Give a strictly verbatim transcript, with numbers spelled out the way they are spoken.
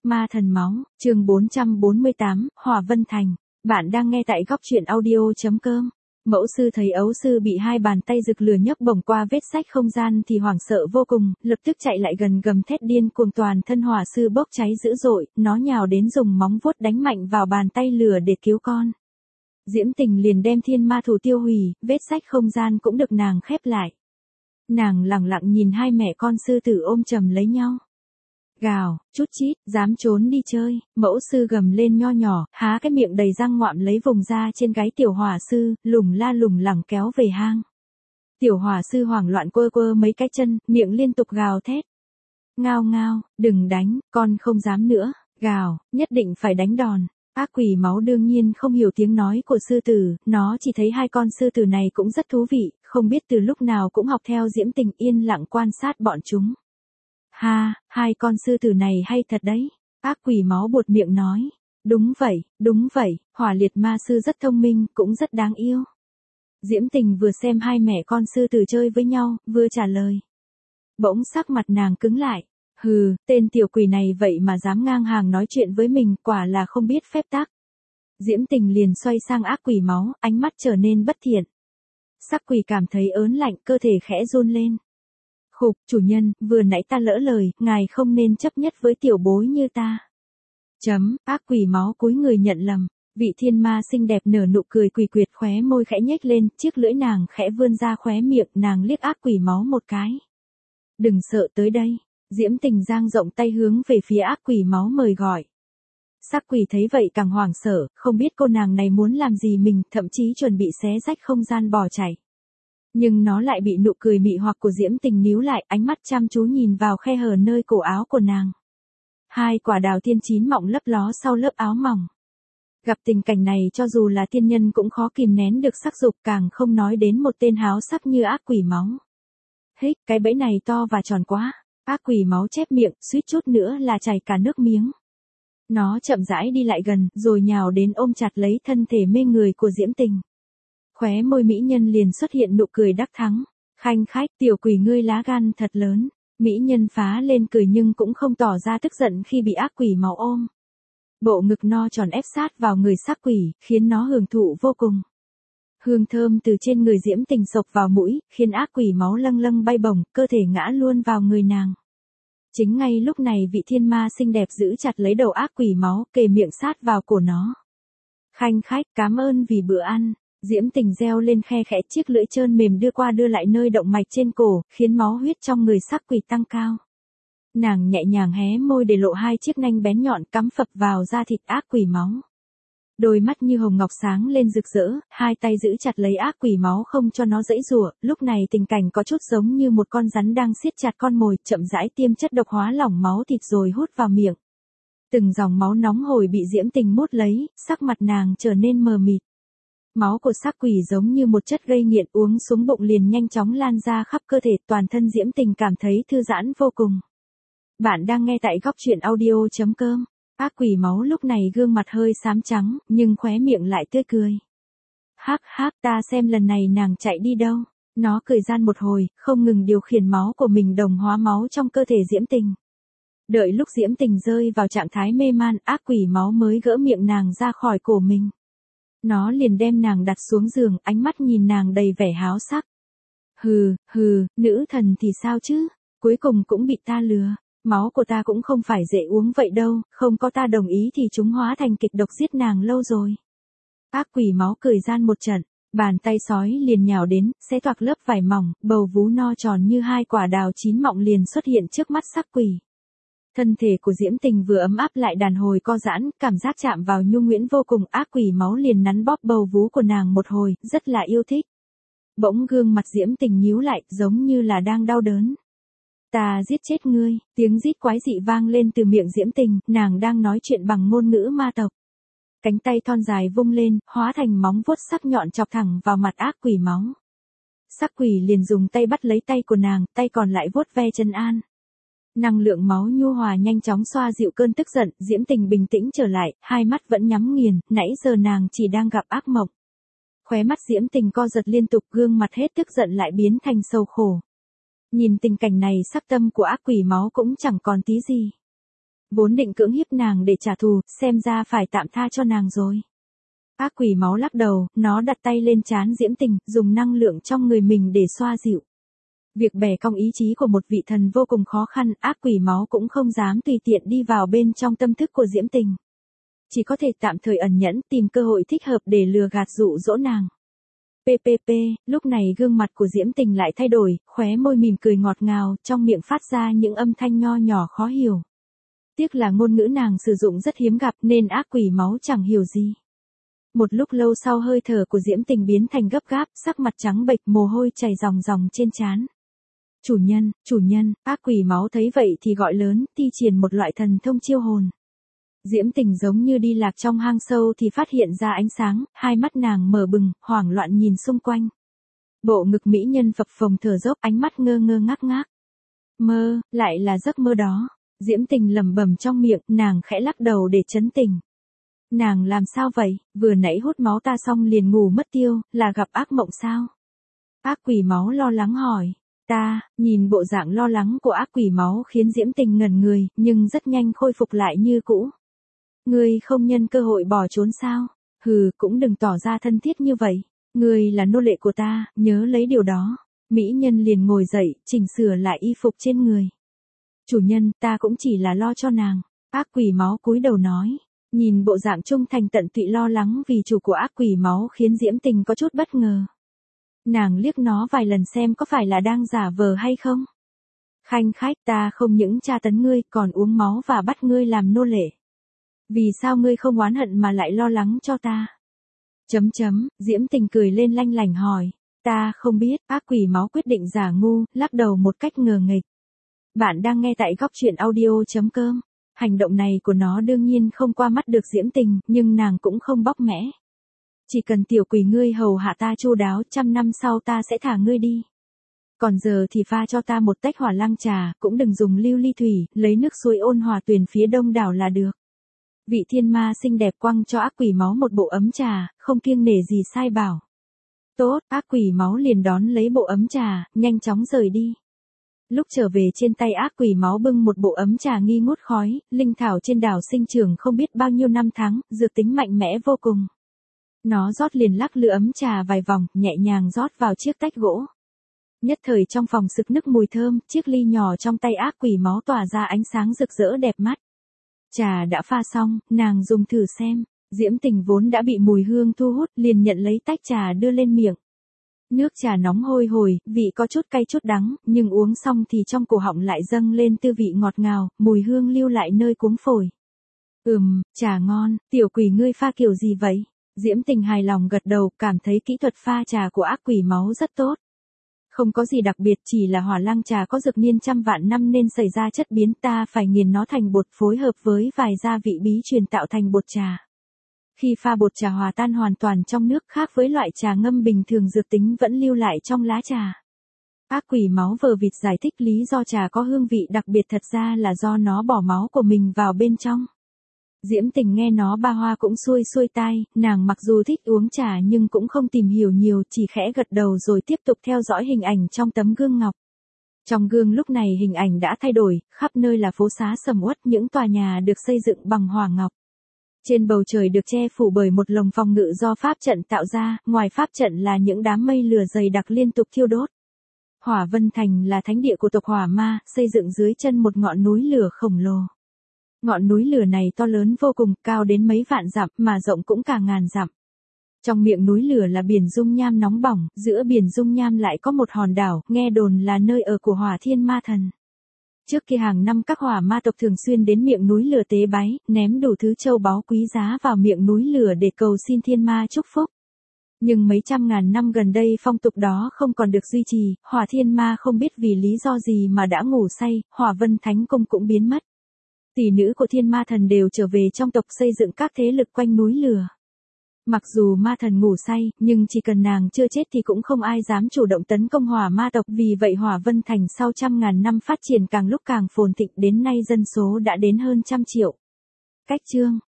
Ma thần máu, chương bốn trăm bốn mươi tám, Hỏa Vân Thành. Bạn đang nghe tại góc truyện audio chấm com. Mẫu sư thấy ấu sư bị hai bàn tay rực lửa nhấc bổng qua vết sách không gian thì hoảng sợ vô cùng, lập tức chạy lại gần gầm thét điên cuồng, toàn thân hỏa sư bốc cháy dữ dội, nó nhào đến dùng móng vuốt đánh mạnh vào bàn tay lửa để cứu con. Diễm Tình liền đem thiên ma thủ tiêu hủy, vết sách không gian cũng được nàng khép lại. Nàng lặng lặng nhìn hai mẹ con sư tử ôm chầm lấy nhau. Gào, chút chít, dám trốn đi chơi, mẫu sư gầm lên nho nhỏ, há cái miệng đầy răng ngoạm lấy vùng da trên gáy tiểu hỏa sư, lủng la lủng lẳng kéo về hang. Tiểu hỏa sư hoảng loạn quơ quơ mấy cái chân, miệng liên tục gào thét. Ngao ngao, đừng đánh, con không dám nữa, gào, nhất định phải đánh đòn. Ác quỷ máu đương nhiên không hiểu tiếng nói của sư tử, nó chỉ thấy hai con sư tử này cũng rất thú vị, không biết từ lúc nào cũng học theo Diễm Tình yên lặng quan sát bọn chúng. Ha, hai con sư tử này hay thật đấy, ác quỷ máu buột miệng nói. Đúng vậy, đúng vậy, hỏa liệt ma sư rất thông minh, cũng rất đáng yêu. Diễm Tình vừa xem hai mẹ con sư tử chơi với nhau, vừa trả lời. Bỗng sắc mặt nàng cứng lại. Hừ, tên tiểu quỷ này vậy mà dám ngang hàng nói chuyện với mình, quả là không biết phép tắc. Diễm Tình liền xoay sang ác quỷ máu, ánh mắt trở nên bất thiện. Sắc quỷ cảm thấy ớn lạnh, cơ thể khẽ run lên. Khục, chủ nhân, vừa nãy ta lỡ lời, ngài không nên chấp nhất với tiểu bối như ta. Chấm, ác quỷ máu cúi người nhận lầm. Vị thiên ma xinh đẹp nở nụ cười quỷ quyệt, khóe môi khẽ nhếch lên, chiếc lưỡi nàng khẽ vươn ra khóe miệng, nàng liếc ác quỷ máu một cái. Đừng sợ, tới đây. Diễm Tình giang rộng tay hướng về phía ác quỷ máu mời gọi. Sắc quỷ thấy vậy càng hoảng sợ, không biết cô nàng này muốn làm gì mình, thậm chí chuẩn bị xé rách không gian bỏ chạy. Nhưng nó lại bị nụ cười mị hoặc của Diễm Tình níu lại, ánh mắt chăm chú nhìn vào khe hở nơi cổ áo của nàng. Hai quả đào tiên chín mọng lấp ló sau lớp áo mỏng. Gặp tình cảnh này cho dù là tiên nhân cũng khó kìm nén được sắc dục, càng không nói đến một tên háo sắc như ác quỷ máu. Hích, cái bẫy này to và tròn quá. Ác quỷ máu chép miệng, suýt chút nữa là chảy cả nước miếng. Nó chậm rãi đi lại gần, rồi nhào đến ôm chặt lấy thân thể mê người của Diễm Tình. Khóe môi mỹ nhân liền xuất hiện nụ cười đắc thắng. Khanh khách, tiểu quỷ ngươi lá gan thật lớn. Mỹ nhân phá lên cười nhưng cũng không tỏ ra tức giận khi bị ác quỷ máu ôm. Bộ ngực no tròn ép sát vào người sắc quỷ, khiến nó hưởng thụ vô cùng. Hương thơm từ trên người Diễm Tình xộc vào mũi, khiến ác quỷ máu lâng lâng bay bổng, cơ thể ngã luôn vào người nàng. Chính ngay lúc này vị thiên ma xinh đẹp giữ chặt lấy đầu ác quỷ máu, kề miệng sát vào cổ nó. Khanh khách, cám ơn vì bữa ăn. Diễm Tình reo lên khe khẽ, chiếc lưỡi trơn mềm đưa qua đưa lại nơi động mạch trên cổ, khiến máu huyết trong người sắc quỷ tăng cao. Nàng nhẹ nhàng hé môi để lộ hai chiếc nanh bén nhọn cắm phập vào da thịt ác quỷ máu. Đôi mắt như hồng ngọc sáng lên rực rỡ, hai tay giữ chặt lấy ác quỷ máu không cho nó giãy giụa. Lúc này tình cảnh có chút giống như một con rắn đang siết chặt con mồi, chậm rãi tiêm chất độc hóa lỏng máu thịt rồi hút vào miệng. Từng dòng máu nóng hổi bị Diễm Tình mút lấy, sắc mặt nàng trở nên mờ mịt. Máu của xác quỷ giống như một chất gây nghiện, uống xuống bụng liền nhanh chóng lan ra khắp cơ thể, toàn thân Diễm Tình cảm thấy thư giãn vô cùng. Bạn đang nghe tại góc truyện audio chấm com. Ác quỷ máu lúc này gương mặt hơi xám trắng, nhưng khóe miệng lại tươi cười. Hắc hắc, ta xem lần này nàng chạy đi đâu. Nó cười gian một hồi, không ngừng điều khiển máu của mình đồng hóa máu trong cơ thể Diễm Tình. Đợi lúc Diễm Tình rơi vào trạng thái mê man, ác quỷ máu mới gỡ miệng nàng ra khỏi cổ mình. Nó liền đem nàng đặt xuống giường, ánh mắt nhìn nàng đầy vẻ háo sắc. Hừ, hừ, nữ thần thì sao chứ, cuối cùng cũng bị ta lừa. Máu của ta cũng không phải dễ uống vậy đâu, không có ta đồng ý thì chúng hóa thành kịch độc giết nàng lâu rồi. Ác quỷ máu cười gian một trận, bàn tay sói liền nhào đến, xé toạc lớp vải mỏng, bầu vú no tròn như hai quả đào chín mọng liền xuất hiện trước mắt sắc quỷ. Thân thể của Diễm Tình vừa ấm áp lại đàn hồi co giãn, cảm giác chạm vào nhu nhuyễn vô cùng, ác quỷ máu liền nắn bóp bầu vú của nàng một hồi, rất là yêu thích. Bỗng gương mặt Diễm Tình nhíu lại, giống như là đang đau đớn. Ta giết chết ngươi, tiếng rít quái dị vang lên từ miệng Diễm Tình, nàng đang nói chuyện bằng ngôn ngữ ma tộc. Cánh tay thon dài vung lên, hóa thành móng vuốt sắc nhọn chọc thẳng vào mặt ác quỷ máu. Sắc quỷ liền dùng tay bắt lấy tay của nàng, tay còn lại vuốt ve trấn an. Năng lượng máu nhu hòa nhanh chóng xoa dịu cơn tức giận, Diễm Tình bình tĩnh trở lại, hai mắt vẫn nhắm nghiền, nãy giờ nàng chỉ đang gặp ác mộng. Khóe mắt Diễm Tình co giật liên tục, gương mặt hết tức giận lại biến thành sầu khổ. Nhìn tình cảnh này, sắc tâm của ác quỷ máu cũng chẳng còn tí gì. Vốn định cưỡng hiếp nàng để trả thù, xem ra phải tạm tha cho nàng rồi. Ác quỷ máu lắc đầu, nó đặt tay lên trán Diễm Tình, dùng năng lượng trong người mình để xoa dịu. Việc bẻ cong ý chí của một vị thần vô cùng khó khăn, ác quỷ máu cũng không dám tùy tiện đi vào bên trong tâm thức của Diễm Tình. Chỉ có thể tạm thời ẩn nhẫn, tìm cơ hội thích hợp để lừa gạt dụ dỗ nàng. pê pê pê, lúc này gương mặt của Diễm Tình lại thay đổi, khóe môi mỉm cười ngọt ngào, trong miệng phát ra những âm thanh nho nhỏ khó hiểu. Tiếc là ngôn ngữ nàng sử dụng rất hiếm gặp nên ác quỷ máu chẳng hiểu gì. Một lúc lâu sau hơi thở của Diễm Tình biến thành gấp gáp, sắc mặt trắng bệch, mồ hôi chảy ròng ròng trên trán. Chủ nhân, chủ nhân, ác quỷ máu thấy vậy thì gọi lớn, thi triển một loại thần thông chiêu hồn. Diễm Tình giống như đi lạc trong hang sâu thì phát hiện ra ánh sáng, hai mắt nàng mở bừng, hoảng loạn nhìn xung quanh. Bộ ngực mỹ nhân phập phồng thở dốc, ánh mắt ngơ ngơ ngác ngác. Mơ, lại là giấc mơ đó. Diễm Tình lẩm bẩm trong miệng, nàng khẽ lắc đầu để trấn tình. Nàng làm sao vậy, vừa nãy hút máu ta xong liền ngủ mất tiêu, là gặp ác mộng sao? Ác quỷ máu lo lắng hỏi. Ta, nhìn bộ dạng lo lắng của ác quỷ máu khiến Diễm Tình ngẩn người, nhưng rất nhanh khôi phục lại như cũ. Ngươi không nhân cơ hội bỏ trốn sao? Hừ, cũng đừng tỏ ra thân thiết như vậy. Ngươi là nô lệ của ta, nhớ lấy điều đó. Mỹ nhân liền ngồi dậy, chỉnh sửa lại y phục trên người. Chủ nhân, ta cũng chỉ là lo cho nàng. Ác quỷ máu cúi đầu nói. Nhìn bộ dạng trung thành tận tụy lo lắng vì chủ của ác quỷ máu khiến Diễm Tình có chút bất ngờ. Nàng liếc nó vài lần xem có phải là đang giả vờ hay không. Khanh khách, ta không những tra tấn ngươi còn uống máu và bắt ngươi làm nô lệ. Vì sao ngươi không oán hận mà lại lo lắng cho ta? Chấm chấm, Diễm Tình cười lên lanh lảnh hỏi. Ta không biết, ác quỷ máu quyết định giả ngu, lắc đầu một cách ngờ nghệch. Bạn đang nghe tại góc truyện audio chấm com. Hành động này của nó đương nhiên không qua mắt được Diễm Tình, nhưng nàng cũng không bóc mẽ. Chỉ cần tiểu quỷ ngươi hầu hạ ta chu đáo, trăm năm sau ta sẽ thả ngươi đi. Còn giờ thì pha cho ta một tách hỏa lăng trà, cũng đừng dùng lưu ly thủy, lấy nước suối ôn hòa tuyền phía đông đảo là được. Vị thiên ma xinh đẹp quăng cho ác quỷ máu một bộ ấm trà, không kiêng nể gì sai bảo. Tốt, ác quỷ máu liền đón lấy bộ ấm trà, nhanh chóng rời đi. Lúc trở về trên tay ác quỷ máu bưng một bộ ấm trà nghi ngút khói, linh thảo trên đảo sinh trưởng không biết bao nhiêu năm tháng, dược tính mạnh mẽ vô cùng. Nó rót liền lắc lư ấm trà vài vòng, nhẹ nhàng rót vào chiếc tách gỗ. Nhất thời trong phòng sực nức mùi thơm, chiếc ly nhỏ trong tay ác quỷ máu tỏa ra ánh sáng rực rỡ đẹp mắt. Trà đã pha xong, nàng dùng thử xem. Diễm Tình vốn đã bị mùi hương thu hút, liền nhận lấy tách trà đưa lên miệng. Nước trà nóng hôi hổi, vị có chút cay chút đắng, nhưng uống xong thì trong cổ họng lại dâng lên tư vị ngọt ngào, mùi hương lưu lại nơi cuống phổi. Ừm, trà ngon, tiểu quỷ ngươi pha kiểu gì vậy? Diễm Tình hài lòng gật đầu, cảm thấy kỹ thuật pha trà của ác quỷ máu rất tốt. Không có gì đặc biệt, chỉ là hỏa lăng trà có dược niên trăm vạn năm nên xảy ra chất biến, ta phải nghiền nó thành bột phối hợp với vài gia vị bí truyền tạo thành bột trà. Khi pha bột trà hòa tan hoàn toàn trong nước, khác với loại trà ngâm bình thường, dược tính vẫn lưu lại trong lá trà. Ác quỷ máu vờ vịt giải thích lý do trà có hương vị đặc biệt thật ra là do nó bỏ máu của mình vào bên trong. Diễm Tình nghe nó ba hoa cũng xuôi xuôi tai, nàng mặc dù thích uống trà nhưng cũng không tìm hiểu nhiều, chỉ khẽ gật đầu rồi tiếp tục theo dõi hình ảnh trong tấm gương ngọc. Trong gương lúc này hình ảnh đã thay đổi, khắp nơi là phố xá sầm uất, những tòa nhà được xây dựng bằng hỏa ngọc. Trên bầu trời được che phủ bởi một lồng phòng ngự do pháp trận tạo ra, ngoài pháp trận là những đám mây lửa dày đặc liên tục thiêu đốt. Hỏa Vân Thành là thánh địa của tộc Hỏa Ma, xây dựng dưới chân một ngọn núi lửa khổng lồ. Ngọn núi lửa này to lớn vô cùng, cao đến mấy vạn dặm, mà rộng cũng cả ngàn dặm. Trong miệng núi lửa là biển dung nham nóng bỏng, giữa biển dung nham lại có một hòn đảo, nghe đồn là nơi ở của Hỏa Thiên Ma Thần. Trước kia hàng năm các hỏa ma tộc thường xuyên đến miệng núi lửa tế bái, ném đủ thứ châu báu quý giá vào miệng núi lửa để cầu xin thiên ma chúc phúc. Nhưng mấy trăm ngàn năm gần đây phong tục đó không còn được duy trì, Hỏa Thiên Ma không biết vì lý do gì mà đã ngủ say, Hỏa Vân Thánh Cung cũng biến mất. Tỷ nữ của Thiên Ma Thần đều trở về trong tộc xây dựng các thế lực quanh núi lửa. Mặc dù ma thần ngủ say, nhưng chỉ cần nàng chưa chết thì cũng không ai dám chủ động tấn công hỏa ma tộc, vì vậy Hỏa Vân Thành sau trăm ngàn năm phát triển càng lúc càng phồn thịnh, đến nay dân số đã đến hơn trăm triệu. Cách chương